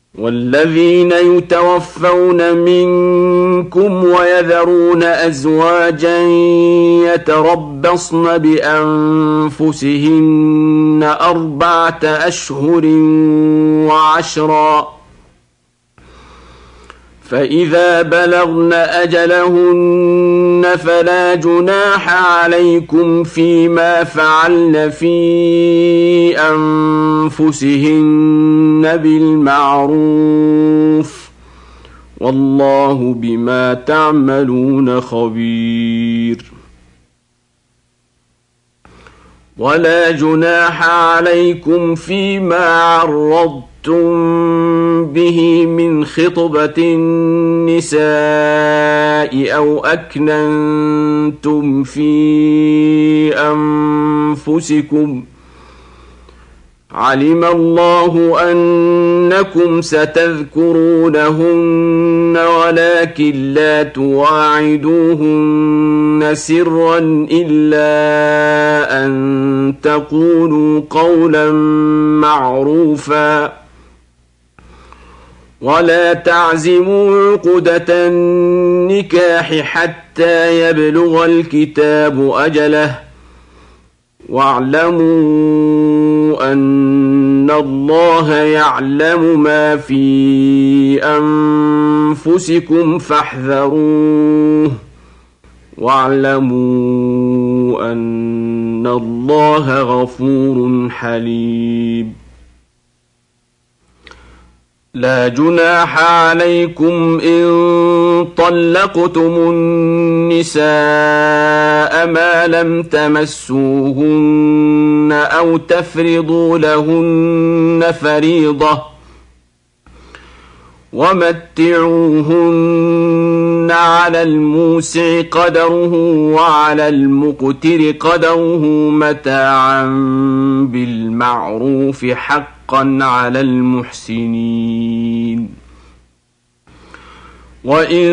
والذين يتوفون منكم ويذرون أزواجا يتربصن بأنفسهن 4 أشهر و10، فإذا بلغن أجلهن فلا جناح عليكم فيما فعلن في أنفسهن بالمعروف، والله بما تعملون خبير. ولا جناح عليكم فيما عرضتم به من خطبة النساء أو أكننتم في أنفسكم، علم الله أنكم ستذكرونهن ولكن لا تواعدوهن سرا إلا أن تقولوا قولا معروفا، ولا تعزموا عقدة النكاح حتى يبلغ الكتاب أجله، واعلموا أن الله يعلم ما في أنفسكم فاحذروه، واعلموا أن الله غفور حليم. لا جناح عليكم إن طلقتم النساء ما لم تمسوهن أو تفرضوا لهن فريضة، ومتعوهن على الموسع قدره وعلى المقتر قدره متاعا بالمعروف حقا على المحسنين. وإن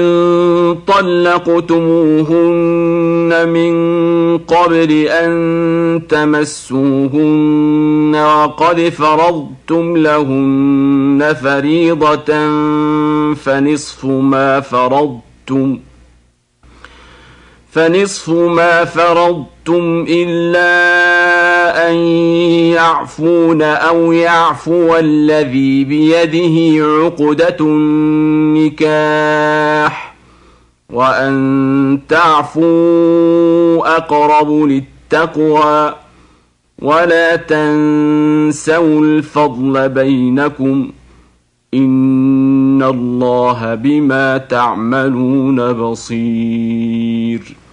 طلقتموهن من قبل أن تمسوهن وقد فرضتم لهن فريضة فنصف ما فرضتم إلا أن يعفون أو يعفو الذي بيده عقدة النكاح، وأن تعفوا أقرب للتقوى، ولا تنسوا الفضل بينكم، إن الله بما تعملون بصير.